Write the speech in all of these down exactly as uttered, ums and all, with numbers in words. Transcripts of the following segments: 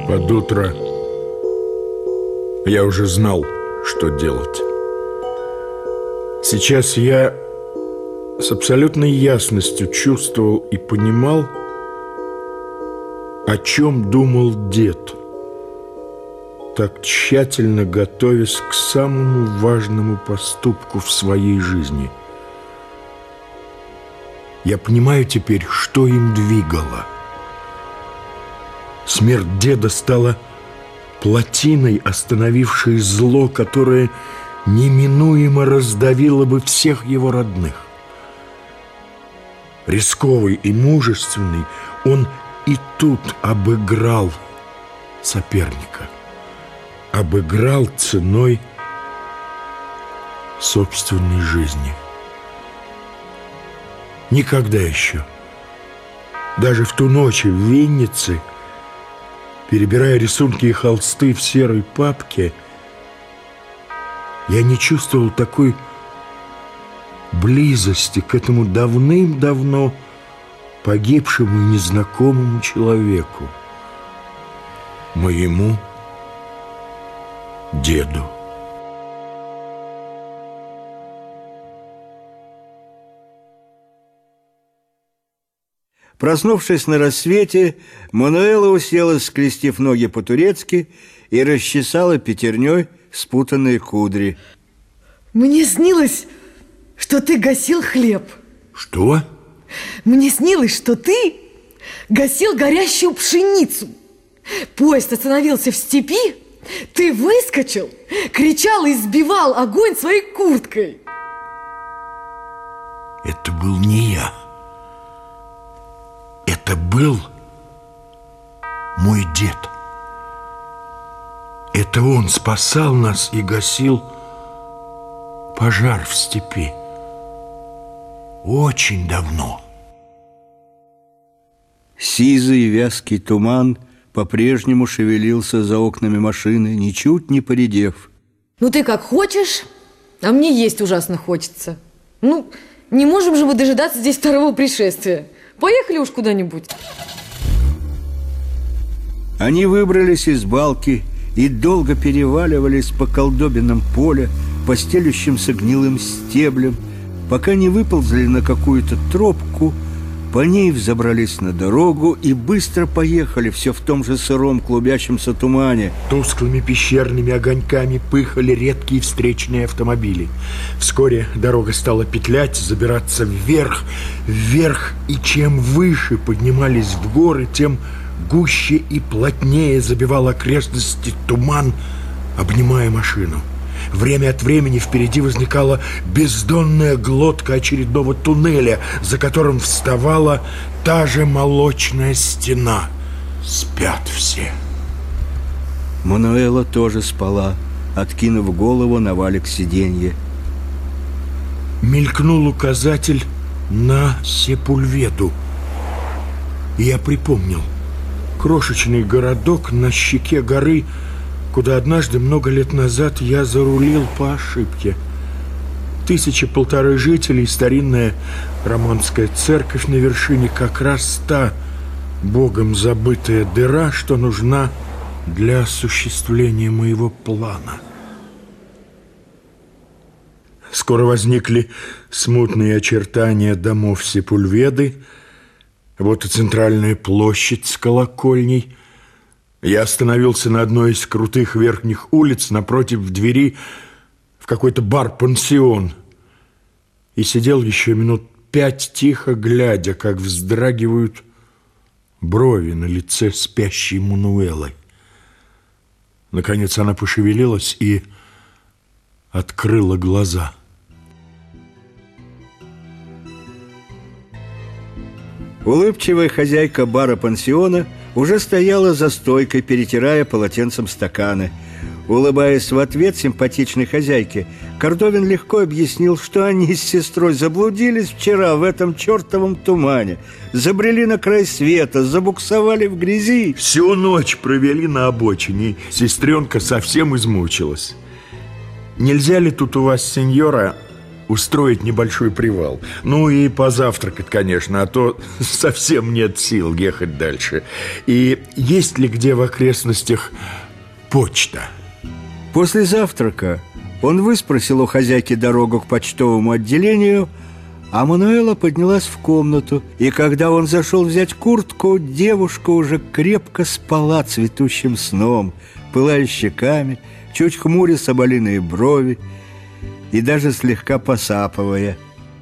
Под утро я уже знал, что делать. Сейчас я с абсолютной ясностью чувствовал и понимал, о чем думал дед, так тщательно готовясь к самому важному поступку в своей жизни. Я понимаю теперь, что им двигало. Смерть деда стала плотиной, остановившей зло, которое неминуемо раздавило бы всех его родных. Рисковый и мужественный, он и тут обыграл соперника. Обыграл ценой собственной жизни. Никогда еще, даже в ту ночь в Виннице, перебирая рисунки и холсты в серой папке, я не чувствовал такой близости к этому давным-давно погибшему и незнакомому человеку, моему деду. Проснувшись на рассвете, Мануэла уселась, скрестив ноги по-турецки, и расчесала пятерней спутанные кудри. Мне снилось, что ты гасил хлеб. Что? Мне снилось, что ты гасил горящую пшеницу. Поезд остановился в степи, ты выскочил, кричал и сбивал огонь своей курткой. Это был не я. Это был мой дед. Это он спасал нас и гасил пожар в степи. Очень давно. Сизый вязкий туман по-прежнему шевелился за окнами машины, ничуть не поредев. Ну ты как хочешь, а мне есть ужасно хочется. Ну, не можем же мы дожидаться здесь второго пришествия. Поехали уж куда-нибудь. Они выбрались из балки и долго переваливались по колдобинам поля, по стелющимся гнилым стеблям, пока не выползли на какую-то тропку, по ней взобрались на дорогу и быстро поехали все в том же сыром клубящемся тумане. Тусклыми пещерными огоньками пыхали редкие встречные автомобили. Вскоре дорога стала петлять, забираться вверх, вверх, и чем выше поднимались в горы, тем гуще и плотнее забивал окрестности туман, обнимая машину. Время от времени впереди возникала бездонная глотка очередного туннеля, за которым вставала та же молочная стена. Спят все. Мануэла тоже спала, откинув голову на валик сиденья. Мелькнул указатель на Сепульведу. И я припомнил крошечный городок на щеке горы, куда однажды много лет назад я зарулил по ошибке. Тысяча полторы жителей, старинная романская церковь на вершине, как раз та богом забытая дыра, что нужна для осуществления моего плана. Скоро возникли смутные очертания домов Сепульведы, вот и центральная площадь с колокольней. Я остановился на одной из крутых верхних улиц напротив двери в какой-то бар-пансион и сидел еще минут пять, тихо глядя, как вздрагивают брови на лице спящей Мануэлы. Наконец она пошевелилась и открыла глаза. Улыбчивая хозяйка бара-пансиона уже стояла за стойкой, перетирая полотенцем стаканы. Улыбаясь в ответ симпатичной хозяйке, Кордовин легко объяснил, что они с сестрой заблудились вчера в этом чертовом тумане, забрели на край света, забуксовали в грязи. Всю ночь провели на обочине, сестренка совсем измучилась. Нельзя ли тут у вас, сеньора, устроить небольшой привал. Ну и позавтракать, конечно, а то совсем нет сил ехать дальше. И есть ли где в окрестностях почта? После завтрака он выспросил у хозяйки дорогу к почтовому отделению, а Мануэла поднялась в комнату, и когда он зашел взять куртку, девушка уже крепко спала цветущим сном, пылая щеками, чуть хмуря соболиные брови и даже слегка посапывая.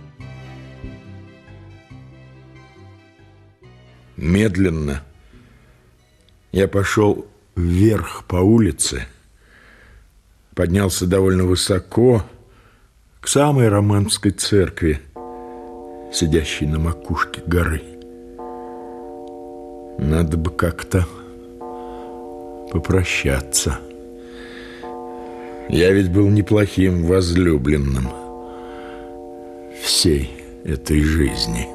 Медленно я пошел вверх по улице, поднялся довольно высоко, к самой романской церкви, сидящей на макушке горы. Надо бы как-то попрощаться. Я ведь был неплохим возлюбленным всей этой жизни.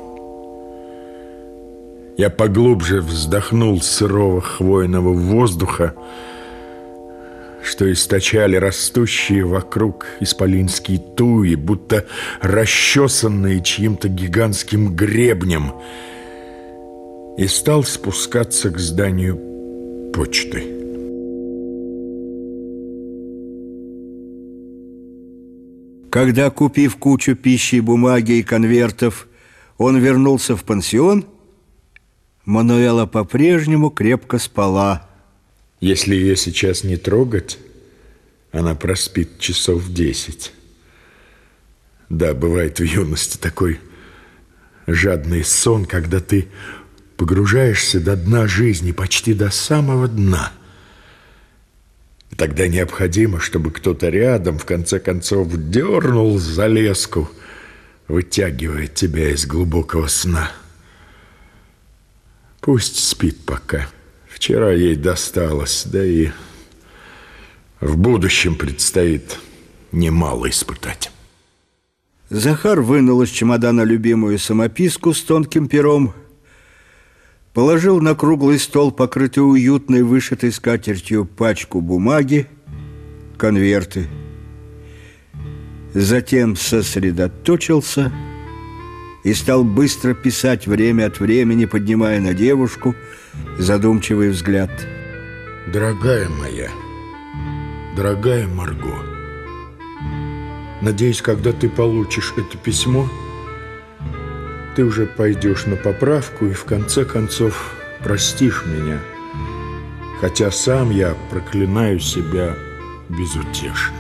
Я поглубже вздохнул сырого хвойного воздуха, что источали растущие вокруг исполинские туи, будто расчесанные чьим-то гигантским гребнем, и стал спускаться к зданию почты. Когда, купив кучу пищи, бумаги и конвертов, он вернулся в пансион, Мануэла по-прежнему крепко спала. Если ее сейчас не трогать, она проспит часов десять. Да, бывает в юности такой жадный сон, когда ты погружаешься до дна жизни, почти до самого дна. Тогда необходимо, чтобы кто-то рядом, в конце концов, дернул за леску, вытягивая тебя из глубокого сна. Пусть спит пока. Вчера ей досталось, да и в будущем предстоит немало испытать. Захар вынул из чемодана любимую самописку с тонким пером, положил на круглый стол, покрытый уютной вышитой скатертью, пачку бумаги, конверты. Затем сосредоточился и стал быстро писать, время от времени поднимая на девушку задумчивый взгляд. Дорогая моя, дорогая Марго, надеюсь, когда ты получишь это письмо, ты уже пойдешь на поправку и в конце концов простишь меня, хотя сам я проклинаю себя безутешно.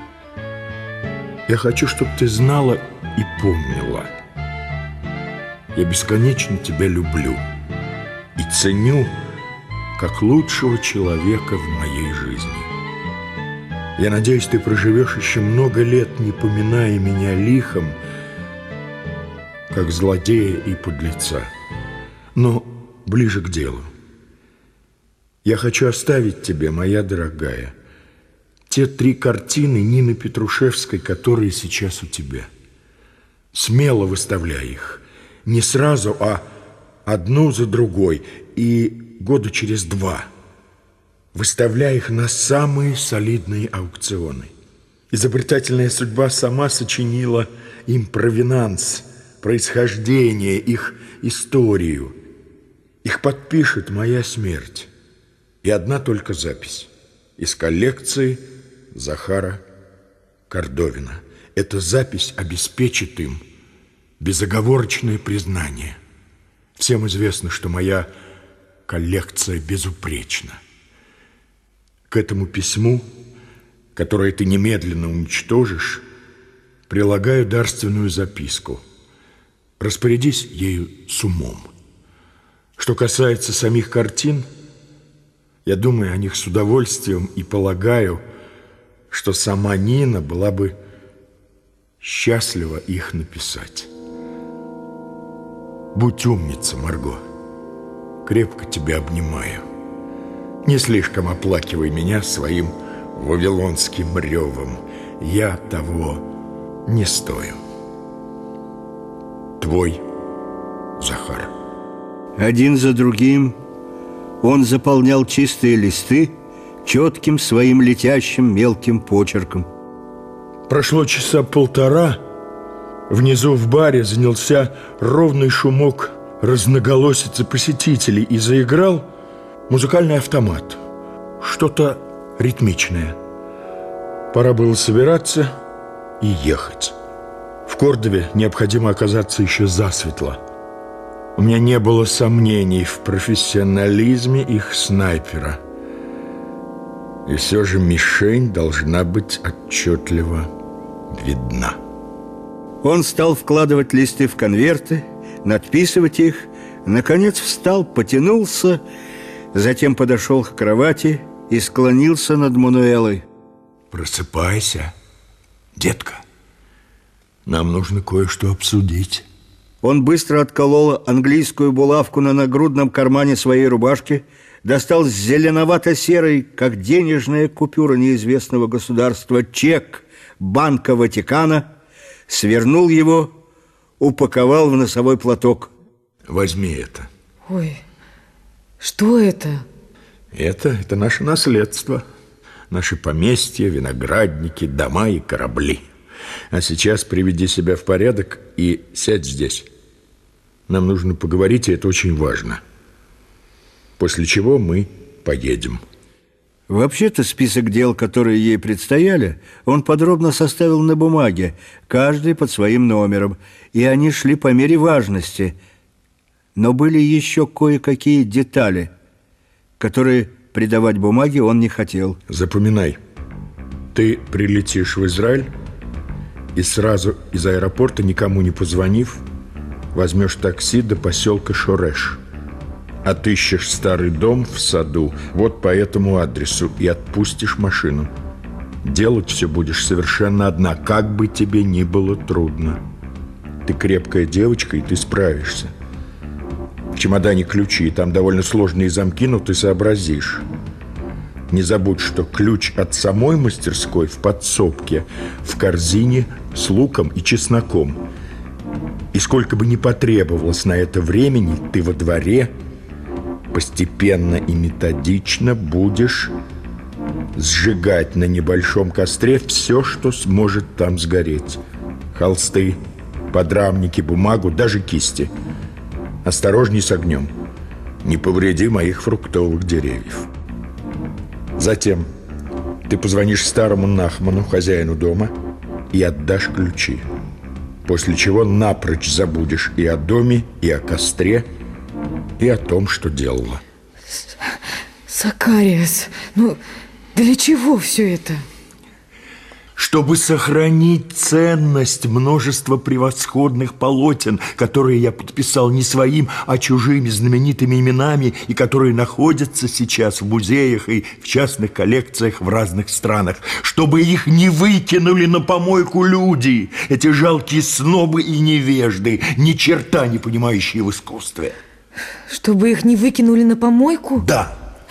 Я хочу, чтобы ты знала и помнила. Я бесконечно тебя люблю и ценю как лучшего человека в моей жизни. Я надеюсь, ты проживешь еще много лет, не поминая меня лихом, как злодея и подлеца. Но ближе к делу. Я хочу оставить тебе, моя дорогая, те три картины Нины Петрушевской, которые сейчас у тебя. Смело выставляй их. Не сразу, а одну за другой. И года через два выставляй их на самые солидные аукционы. Изобретательная судьба сама сочинила им провинанс, происхождение, их историю. Их подпишет моя смерть. И одна только запись из коллекции Захара Кордовина. Эта запись обеспечит им безоговорочное признание. Всем известно, что моя коллекция безупречна. К этому письму, которое ты немедленно уничтожишь, прилагаю дарственную записку. Распорядись ею с умом. Что касается самих картин, я думаю о них с удовольствием и полагаю, что сама Нина была бы счастлива их написать. Будь умница, Марго. Крепко тебя обнимаю. Не слишком оплакивай меня своим вавилонским ревом. Я того не стою. Твой Захар. Один за другим он заполнял чистые листы четким своим летящим мелким почерком. Прошло часа полтора, Внизу в баре занялся ровный шумок разноголосицы посетителей и заиграл музыкальный автомат. Что-то ритмичное. Пора было собираться и ехать. В Кордове необходимо оказаться еще засветло. У меня не было сомнений в профессионализме их снайпера. И все же мишень должна быть отчетливо видна. Он стал вкладывать листы в конверты, надписывать их, наконец встал, потянулся, затем подошел к кровати и склонился над Мануэлой. Просыпайся, детка. Нам нужно кое-что обсудить. Он быстро отколол английскую булавку на нагрудном кармане своей рубашки, достал зеленовато-серый, как денежная купюра неизвестного государства, чек Банка Ватикана, свернул его, упаковал в носовой платок. Возьми это. Ой, что это? Это, это наше наследство. Наши поместья, виноградники, дома и корабли. А сейчас приведи себя в порядок и сядь здесь. Нам нужно поговорить, и это очень важно. После чего мы поедем. Вообще-то список дел, которые ей предстояли, он подробно составил на бумаге, каждый под своим номером, и они шли по мере важности. Но были еще кое-какие детали, которые придавать бумаге он не хотел. Запоминай. Ты прилетишь в Израиль и сразу из аэропорта, никому не позвонив, возьмешь такси до поселка Шореш. Отыщешь старый дом в саду вот по этому адресу и отпустишь машину. Делать все будешь совершенно одна, как бы тебе ни было трудно. Ты крепкая девочка, и ты справишься. В чемодане ключи, там довольно сложные замки, но ты сообразишь. Не забудь, что ключ от самой мастерской в подсобке в корзине с луком и чесноком. И сколько бы ни потребовалось на это времени, ты во дворе постепенно и методично будешь сжигать на небольшом костре все, что сможет там сгореть. Холсты, подрамники, бумагу, даже кисти. Осторожней с огнем. Не повреди моих фруктовых деревьев. Затем ты позвонишь старому Нахману, хозяину дома, и отдашь ключи. После чего напрочь забудешь и о доме, и о костре, и о том, что делала. Сакариас, ну для чего все это? Чтобы сохранить ценность множества превосходных полотен, которые я подписал не своим, а чужими знаменитыми именами, и которые находятся сейчас в музеях и в частных коллекциях в разных странах. Чтобы их не выкинули на помойку люди, эти жалкие снобы и невежды, ни черта не понимающие в искусстве. Чтобы их не выкинули на помойку? Да.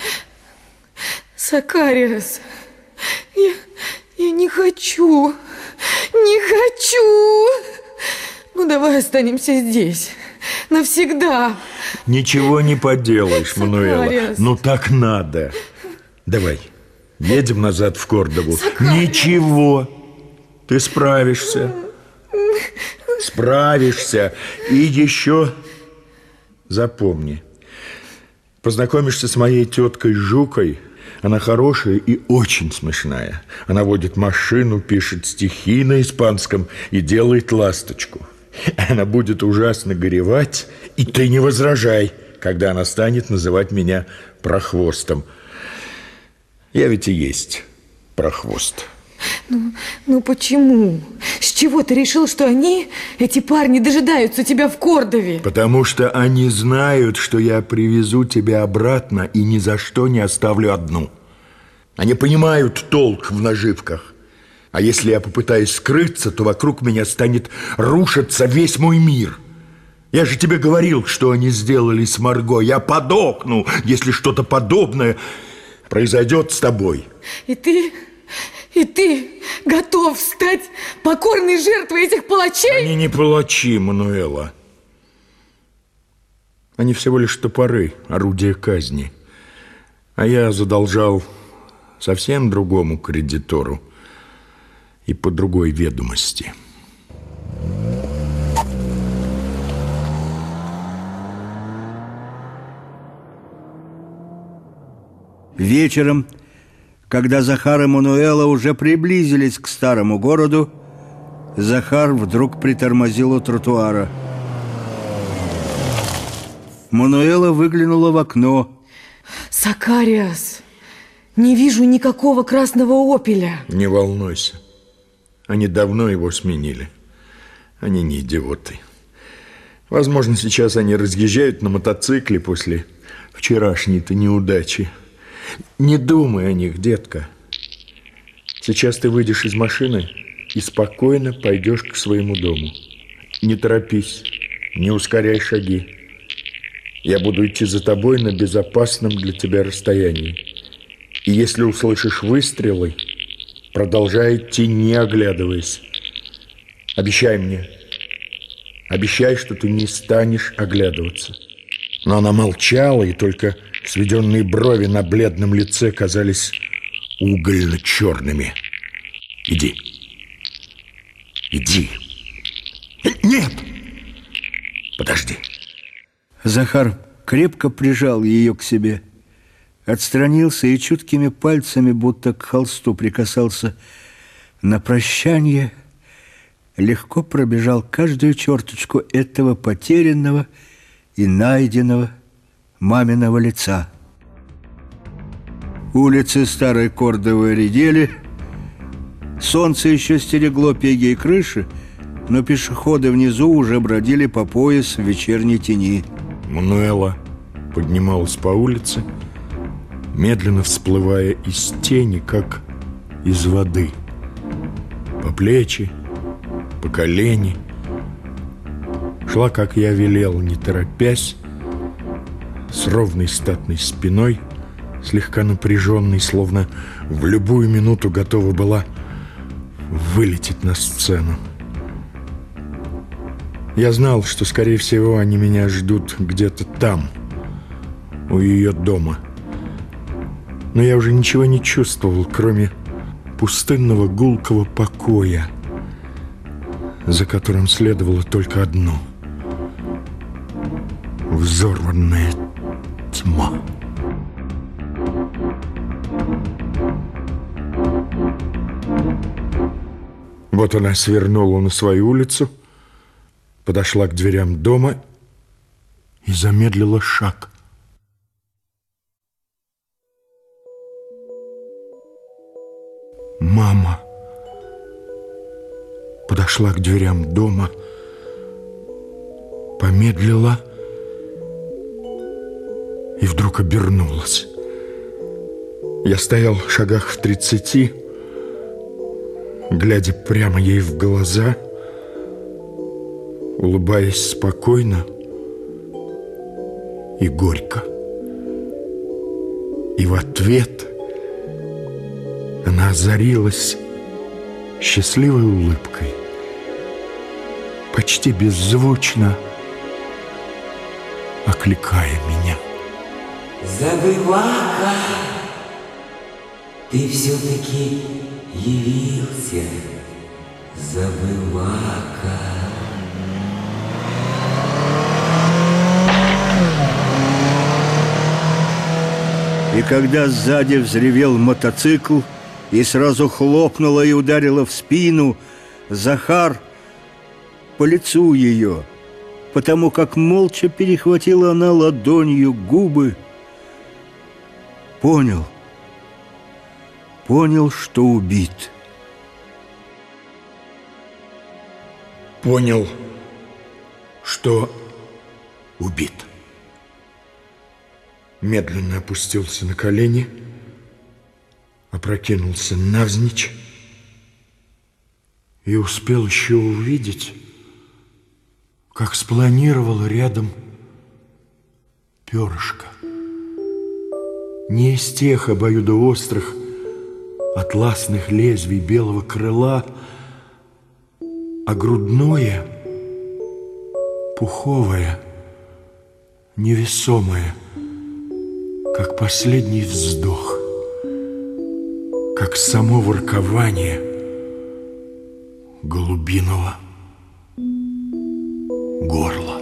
Сакариас, я... Я не хочу, не хочу. Ну, давай останемся здесь навсегда. Ничего не поделаешь, Мануэла. Ну, так надо. Давай, едем назад в Кордову. Сакариас. Ничего, ты справишься. Справишься. И еще запомни. Познакомишься с моей теткой Жукой. Она хорошая и очень смешная. Она водит машину, пишет стихи на испанском и делает ласточку. Она будет ужасно горевать, и ты не возражай, когда она станет называть меня прохвостом. Я ведь и есть прохвост. Ну, ну почему? С чего ты решил, что они, эти парни, дожидаются тебя в Кордове? Потому что они знают, что я привезу тебя обратно и ни за что не оставлю одну. Они понимают толк в наживках. А если я попытаюсь скрыться, то вокруг меня станет рушиться весь мой мир. Я же тебе говорил, что они сделали с Марго. Я подохну, если что-то подобное произойдет с тобой. И ты... И ты готов стать покорной жертвой этих палачей? Они не палачи, Мануэла. Они всего лишь топоры, орудия казни. А я задолжал совсем другому кредитору и по другой ведомости. Вечером, когда Захар и Мануэла уже приблизились к старому городу, Захар вдруг притормозил у тротуара. Мануэла выглянула в окно. Сакариас, не вижу никакого красного «Опеля». Не волнуйся. Они давно его сменили. Они не идиоты. Возможно, сейчас они разъезжают на мотоцикле после вчерашней-то неудачи. Не думай о них, детка. Сейчас ты выйдешь из машины и спокойно пойдешь к своему дому. Не торопись, не ускоряй шаги. Я буду идти за тобой на безопасном для тебя расстоянии. И если услышишь выстрелы, продолжай идти, не оглядываясь. Обещай мне. Обещай, что ты не станешь оглядываться. Но она молчала, и только сведенные брови на бледном лице казались угольно-черными. Иди. Иди. Нет! Подожди. Захар крепко прижал ее к себе, отстранился и чуткими пальцами, будто к холсту прикасался, на прощание легко пробежал каждую черточку этого потерянного и найденного маминого лица. Улицы старой Кордовы редели, солнце еще стерегло пеги и крыши, но пешеходы внизу уже бродили по пояс в вечерней тени. Мануэла поднималась по улице, медленно всплывая из тени, как из воды. По плечи, по колени. Шла, как я велел, не торопясь, с ровной статной спиной, слегка напряженной, словно в любую минуту готова была вылететь на сцену. Я знал, что, скорее всего, они меня ждут где-то там, у ее дома. Но я уже ничего не чувствовал, кроме пустынного гулкого покоя, за которым следовало только одно — взорванная тьма. Вот она свернула на свою улицу, подошла к дверям дома и замедлила шаг. Мама подошла к дверям дома, помедлила и вдруг обернулась. Я стоял в шагах в тридцати, глядя прямо ей в глаза, улыбаясь спокойно и горько. И в ответ она озарилась счастливой улыбкой, почти беззвучно окликая меня. Забывака, ты все-таки явился, забывака. И когда сзади взревел мотоцикл и сразу хлопнуло и ударило в спину, Захар по лицу ее, потому как молча перехватила она ладонью губы, понял, понял, что убит. Понял, что убит. Медленно опустился на колени, опрокинулся навзничь и успел еще увидеть, как спланировало рядом перышко. Не из тех обоюдоострых атласных лезвий белого крыла, а грудное, пуховое, невесомое, как последний вздох, как само воркование голубиного горла.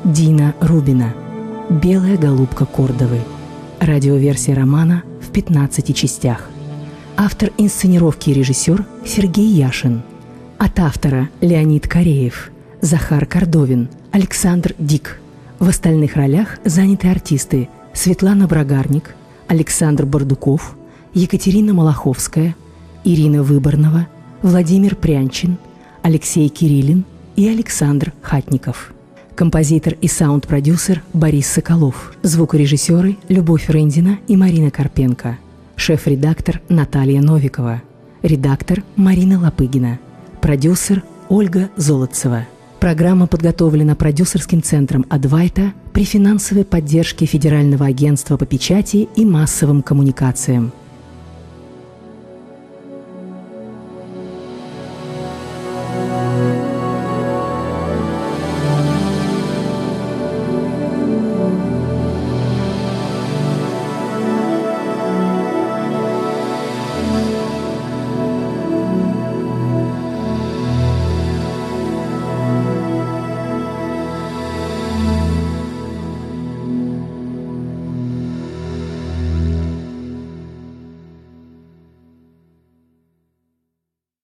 Дина Рубина. «Белая голубка Кордовы». Радиоверсия романа в пятнадцати частях. Автор инсценировки и режиссер Сергей Яшин. От автора Леонид Кореев, Захар Кордовин, Александр Дик. В остальных ролях заняты артисты Светлана Брагарник, Александр Бардуков, Екатерина Малаховская, Ирина Выборнова, Владимир Прянчин, Алексей Кириллин и Александр Хатников. Композитор и саунд-продюсер Борис Соколов. Звукорежиссеры Любовь Рындина и Марина Карпенко. Шеф-редактор Наталья Новикова. Редактор Марина Лопыгина. Продюсер Ольга Золотцева. Программа подготовлена продюсерским центром «Адвайта» при финансовой поддержке Федерального агентства по печати и массовым коммуникациям –